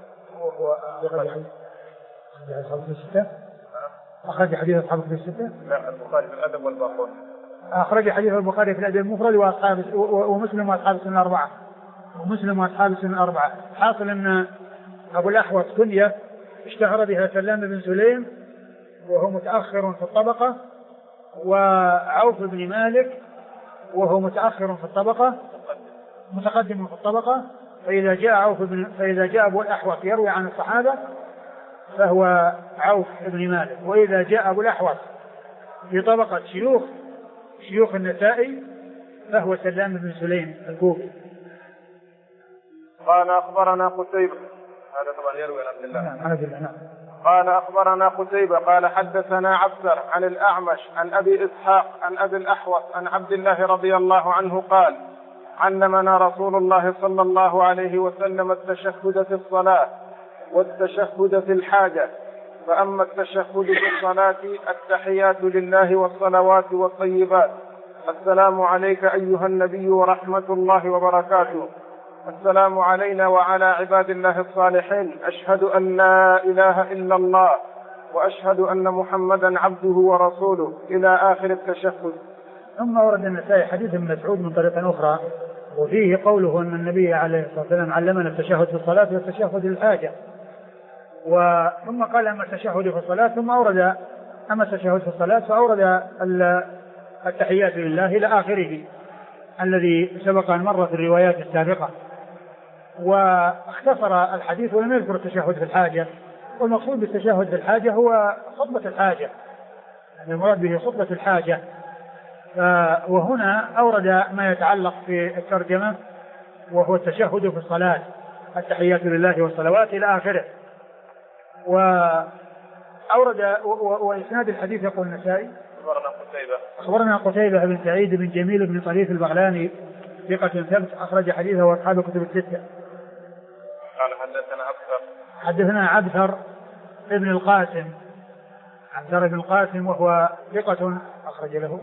أخرج حديث أصحاب الكتب الستة؟ لا، البخاري في الأدب والباقون. أخرج حديث البخاري في الأدب المفرد ومسلم وأصحاب السنة الأربعة، ومسلم وأصحاب السنة الأربعة. حاصل أن أبو الأحوص كنية اشتهر بها سلام بن سليم وهو متأخر في الطبقة، وعوف بن مالك وهو متأخر في الطبقة متقدم في الطبقة. فإذا جاء أبو الأحوص يروي عن الصحابة فهو عوف بن مالك، وإذا جاء أبو الأحوص في طبقة شيوخ النسائي فهو سلام بن سليم الكوفي. قال أخبرنا قتيبة، هذا طبعا يروي عن عبد الله. نعم. قال أخبرنا قتيبة قال حدثنا عبثر عن الأعمش عن أبي إسحاق عن أبي الأحوص عن عبد الله رضي الله عنه قال علمنا رسول الله صلى الله عليه وسلم التشهد في الصلاة والتشهد في الحاجة. فأما التشهد في الصلاة التحيات لله والصلوات والطيبات، السلام عليك أيها النبي ورحمة الله وبركاته، السلام علينا وعلى عباد الله الصالحين، أشهد أن لا إله إلا الله وأشهد أن محمدا عبده ورسوله إلى آخر التشهد. ثم ورد النسائي حديث ابن مسعود من طريقة أخرى وفيه قوله أن النبي عليه الصلاة والسلام علمنا التشهد في الصلاة والتشهد للحاجة. ثم قال أما التشهد في الصلاة ثم أورد أما التشهد في الصلاة فأورد التحيات لله إلى آخره الذي سبق أن مر في الروايات السابقة، واختصر الحديث ولم يذكر التشهد في الحاجة. والمقصود بالتشهد في الحاجة هو خطبة الحاجة، يعني المراد به خطبة الحاجة. وهنا أورد ما يتعلق في الترجمة وهو التشهد في الصلاة التحيات لله والصلوات إلى آخره. وأورد وإسناد الحديث يقول النسائي أخبرنا قتيبة بن سعيد بن جميل بن طريف البغلاني ثقة ثبت أخرج حديثه وأصحاب كتب الستة. قال حدثنا عبثر ابن القاسم وهو ثقة أخرج له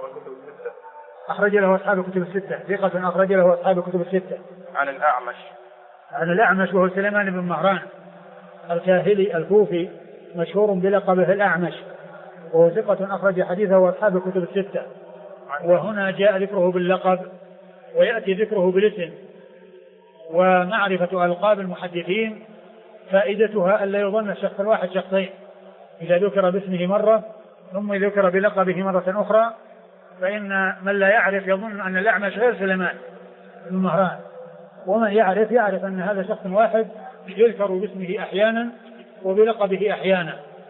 أصحاب كتب الستة ثقة أخرج له أصحاب كتب الستة. عن الأعمش وهو سليمان بن مهران الكاهلي الكوفي مشهور بلقبه الأعمش وهو ثقة أخرج حديثه وأصحاب كتب الستة. وهنا جاء ذكره باللقب ويأتي ذكره بالاسم. ومعرفة ألقاب المحدثين فائدتها ألا يظن الشخص الواحد شخصين، إذا ذكر باسمه مرة ثم ذكر بلقبه مرة أخرى فإن من لا يعرف يظن أن الأعمش غير سليمان بن مهران، ومن يعرف أن هذا شخص واحد يذكر باسمه أحيانا وبلقبه أحيانا.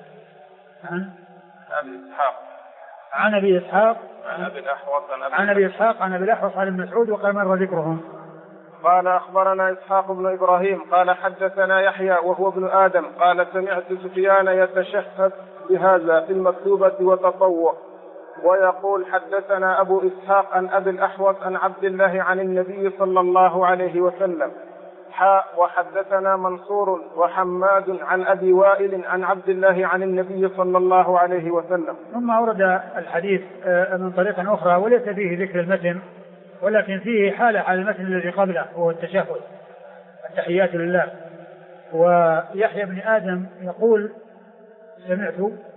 عن أبي إسحاق عن أبي الأحوص عن ابن مسعود وقال مر ذكرهم. قال أخبرنا إسحاق بن إبراهيم قال حدثنا يحيى وهو ابن آدم قال سمعت سفيان يتشهد بهذا في المكتوبة وتطوع ويقول حدثنا أبو إسحاق عن أبي الأحوص عن عبد الله عن النبي صلى الله عليه وسلم وحدثنا منصور وحماد عن أبي وائل عن عبد الله عن النبي صلى الله عليه وسلم. ثم أورد الحديث من طريقة أخرى وليس فيه ذكر المتن ولكن فيه حالة على المتن الذي قبله وهو التشهد التحيات لله. ويحيى بن آدم يقول سمعت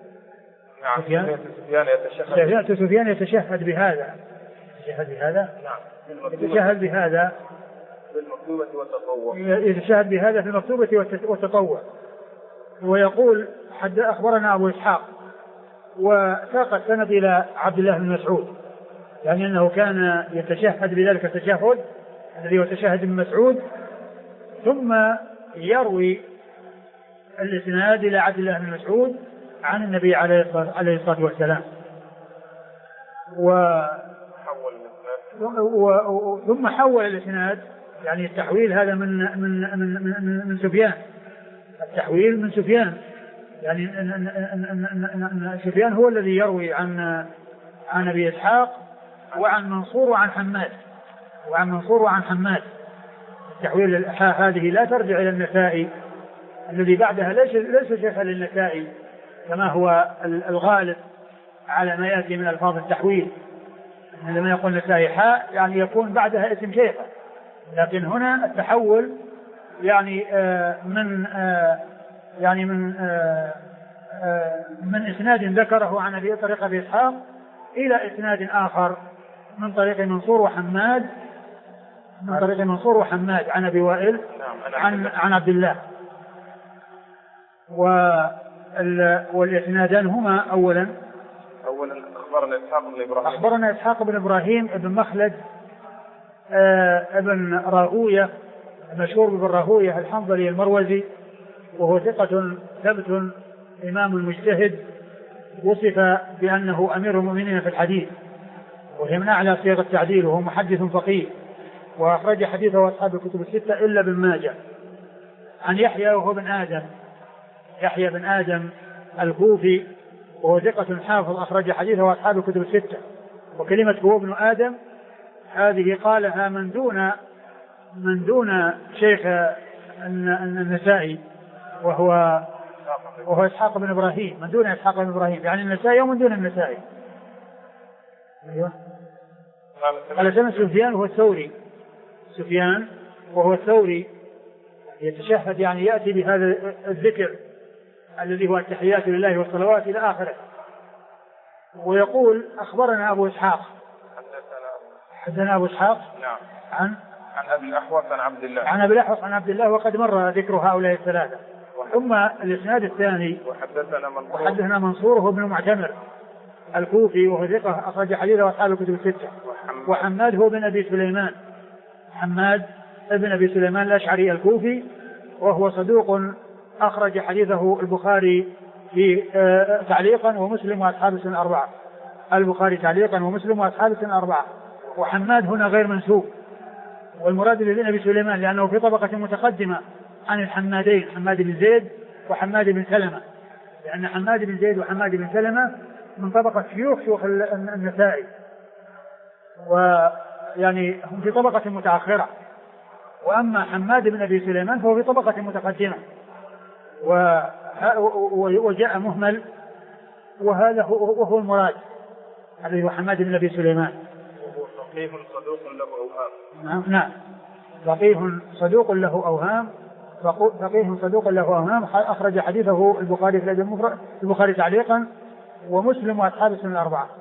سفيان يتشهد بهذا يتشهد بهذا في المكتوبة والتطوع. ويقول أخبرنا أبو إسحاق وساق السند إلى عبد الله بن مسعود، يعني أنه كان يتشهد بذلك التشهد الذي هو تشهد بن مسعود ثم يروي الإسناد إلى عبد الله بن مسعود عن النبي عليه الصلاة والسلام. ثم حول الإسناد، يعني التحويل هذا من سفيان، التحويل من سفيان، يعني أن سفيان هو الذي يروي عن أبي إسحاق وعن منصور وعن حماد التحويل هذه لا ترجع إلى النسائي الذي بعدها ليس شيخا للنسائي كما هو الغالب على ما يأتي من ألفاظ التحويل، لما يقول النسائي حاء يعني يكون بعدها اسم شيخه، لكن هنا التحول يعني من إسناد ذكره عن أبي طريق أبي إسحاق إلى إسناد آخر من طريق منصور وحماد عن أبي وائل عن عبد الله. والإسنادان هما أولا أخبرنا إسحاق بن إبراهيم ابن مخلد ابن راهوية، مشهور بن راهوية الحنظلي المروزي، وهو ثقة ثبت إمام مجتهد، وصف بأنه أمير المؤمنين في الحديث، وهي من أعلى صيغ التعديل، وهو محدث فقيه، وأخرج حديثه أصحاب الكتب الستة إلا ابن ماجه. عن يحيى وهو بن آدم، يحيى بن آدم الكوفي، وهو ثقة حافظ، أخرج حديثه أصحاب الكتب الستة. وكلمة هو ابن آدم هذه قالها من دون شيخ النسائي، وهو إسحاق بن إبراهيم، من دون إسحاق بن إبراهيم، يعني النسائي ومن دون النسائي. أيوة. قال سمع سفيان وهو الثوري، سفيان وهو الثوري يتشهد، يعني يأتي بهذا الذكر الذي هو التحيات لله والصلوات إلى آخره. ويقول أخبرنا أبو إسحاق، حدثنا أبو إسحاق عن أبي الأحوص عن عبد الله، عن أبي الأحوص عن عبد الله، وقد مر ذكر هؤلاء الثلاثة. ثم الإسناد الثاني وحدثنا منصور هو ابن معتمر الكوفي، وهو ثقة، أخرج حديثه أصحاب الكتب الستة. وحماد هو بن أبي سليمان، حماد ابن أبي سليمان الأشعري الكوفي، وهو صدوق، أخرج حديثه البخاري في تعليقا ومسلم وأصحاب السنن الأربعة، البخاري تعليقا ومسلم وأصحاب السنن الأربعة. وحماد هنا غير منسوب، والمراد بن أبي سليمان لأنه في طبقة متقدمة عن الحمادين، حماد بن زيد وحماد بن سلمة، لأن حماد بن زيد وحماد بن سلمة من طبقة شيوخ النسائي، ويعني هم في طبقة متأخرة. وأما حماد بن أبي سليمان فهو في طبقة متقدمة، وجاء مهمل، وهذا وهو المراد، هذا هو حماد بن أبي سليمان. فقيه صدوق له أوهام. نعم، فقيه صدوق له أوهام، فقيه صدوق له أوهام، أخرج حديثه البخاري في الأدب المفرد، البخاري تعليقا ومسلم وأصحاب السنن الأربعة.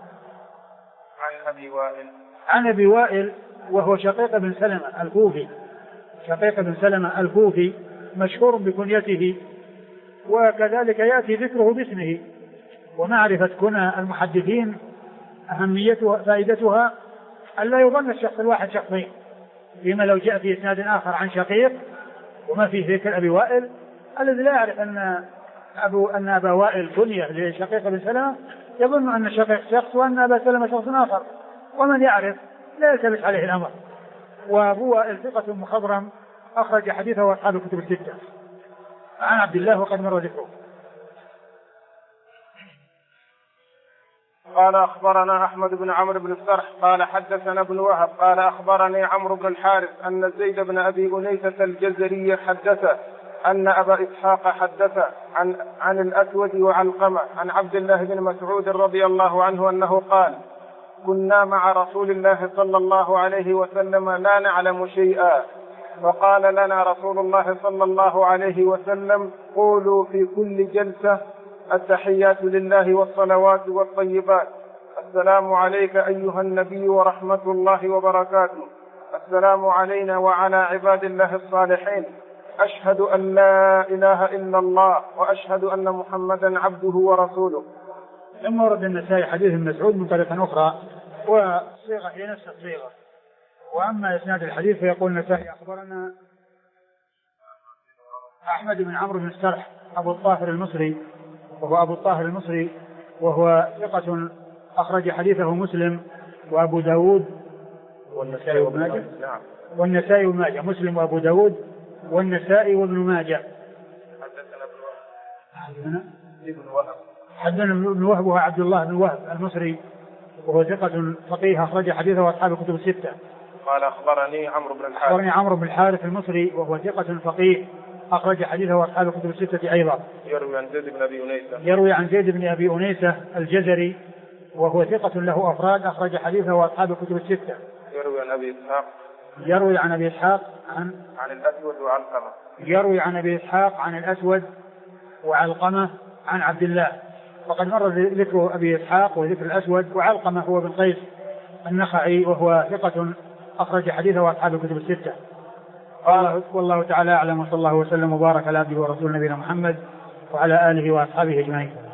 عن أبي وائل وهو شقيق بن سلمة الكوفي، شقيق بن سلمة الكوفي مشهور بكنيته، وكذلك يأتي ذكره باسمه. ومعرفة كنى المحدثين أهميتها فائدتها ألا يظن الشخص الواحد شخصين، فيما لو جاء في إسناد آخر عن شقيق وما فيه ذكر أبي وائل، الذي لا يعرف أن أبا وائل كنية لشقيق بن سلمة يظن أن شقيق شخص وأن أبا سلمة شخص آخر، ومن يعرف لا يلتبس عليه الأمر. وأبو وائل ثقة مخضرم، أخرج حديثه أصحاب الكتب الستة. عن عبد الله وقد مر ذكره. قال أخبرنا أحمد بن عمرو بن السرح قال حدثنا ابن وهب قال أخبرني عمرو بن الحارث أن زيد بن أبي أنيسة الجزري حدث أن أبا إسحاق حدث عن الأسود وعلقمة عن عبد الله بن مسعود رضي الله عنه أنه قال: كنا مع رسول الله صلى الله عليه وسلم لا نعلم شيئا، فقال لنا رسول الله صلى الله عليه وسلم: قولوا في كل جلسة التحيات لله والصلوات والطيبات، السلام عليك أيها النبي ورحمة الله وبركاته، السلام علينا وعلى عباد الله الصالحين، أشهد أن لا إله إلا الله وأشهد أن محمدا عبده ورسوله. لما ورد النسائي حديث مسعود من طريقة أخرى وصيغة هي نفس الصيغة. وأما إسناد الحديث فيقول النسائي أخبرنا أحمد بن عمرو بن السرح أبو الطاهر المصري، وهو أبو الطاهر المصري، وهو ثقة، أخرج حديثه مسلم وأبو داود والنسائي وابن ماجه، والنسائي وابن ماجه، مسلم وأبو داود والنسائي وابن ماجه. حدثنا ابن وهب وهو عبد الله بن وهب المصري، وهو ثقة فقيه، أخرج حديثه أصحاب الكتب الستة. قال أخبرني عمرو بن الحارث، أخبرني عمرو بن الحارث المصري، وهو ثقة فقيه، أخرج حديثه أصحاب الكتب الستة أيضا. يروي عن زيد بن أبي أنيسة، يروي عن زيد بن أبي أنيسة الجزري، وهو ثقة له أفراد، أخرج حديثه أصحاب الكتب الستة. يروي عن أبي إسحاق، يروي عن أبي إسحاق عن الأسود وعلقمة، يروي عن أبي إسحاق عن الأسود وعلقمة عن عبد الله. وقد مر ذكر أبي إسحاق وذكر الأسود، وعلقمة هو بن قيس النخعي، وهو ثقة، أخرج حديثه أصحاب الكتب الستة. والله تعالى أعلم، وصلى الله وسلم وبارك على عبده ورسوله نبينا محمد وعلى آله وأصحابه أجمعين.